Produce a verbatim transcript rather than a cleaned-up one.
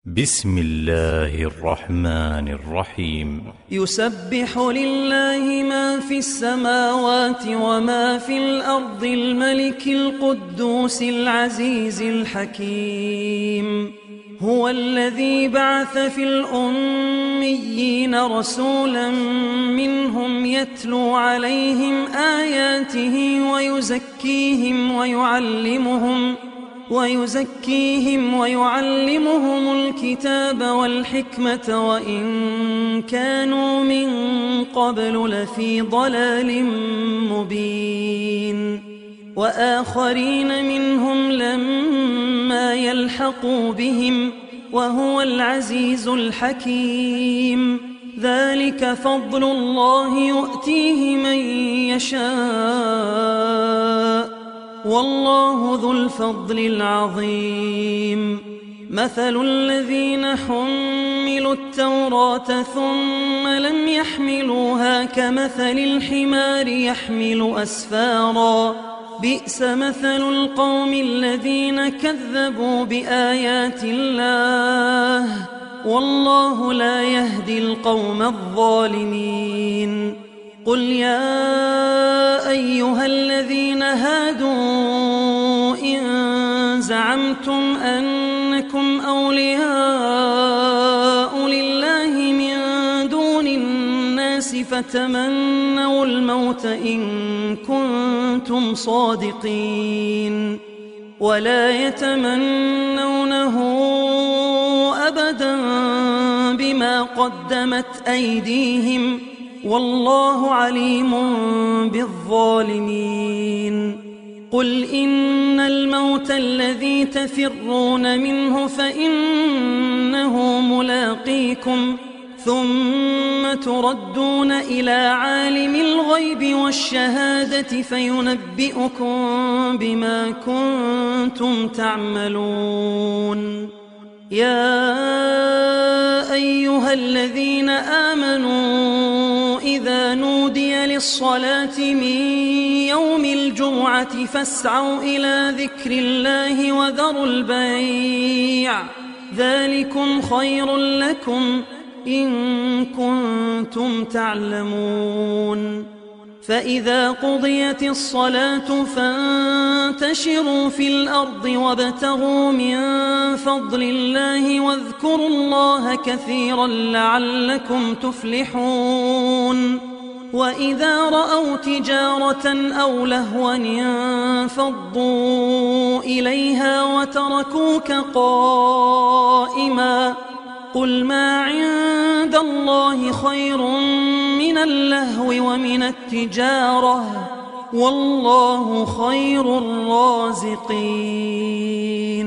بسم الله الرحمن الرحيم. يسبح لله ما في السماوات وما في الأرض الملك القدوس العزيز الحكيم. هو الذي بعث في الأميين رسولا منهم يتلو عليهم آياته ويزكيهم ويعلمهم ويزكيهم ويعلمهم الكتاب والحكمة وإن كانوا من قبل لفي ضلال مبين. وآخرين منهم لما يلحقوا بهم وهو العزيز الحكيم. ذلك فضل الله يؤتيه من يشاء والله ذو الفضل العظيم. مثل الذين حملوا التوراة ثم لم يحملوها كمثل الحمار يحمل أسفارا بئس مثل القوم الذين كذبوا بآيات الله والله لا يهدي القوم الظالمين. قل يا أيها الذين هادوا إن زعمتم أنكم أولياء لله من دون الناس فتمنوا الموت إن كنتم صادقين ولا يتمنونه أبدا بما قدمت أيديهم والله عليم بالظالمين. قل إن الموت الذي تفرون منه فإنه ملاقيكم ثم تردون إلى عالم الغيب والشهادة فينبئكم بما كنتم تعملون. يا أيها الذين آمنوا إذا نودي للصلاة من يوم الجمعة فاسعوا إلى ذكر الله وذروا البيع ذلكم خير لكم إن كنتم تعلمون. فإذا قضيت الصلاة فانتشروا في الأرض وابتغوا من فضل الله واذكروا الله كثيرا لعلكم تفلحون. وإذا رأوا تجارة أو لهوا انفضوا إليها وتركوك قائما قل ما عند الله خير من اللهو ومن التجارة والله خير الرازقين.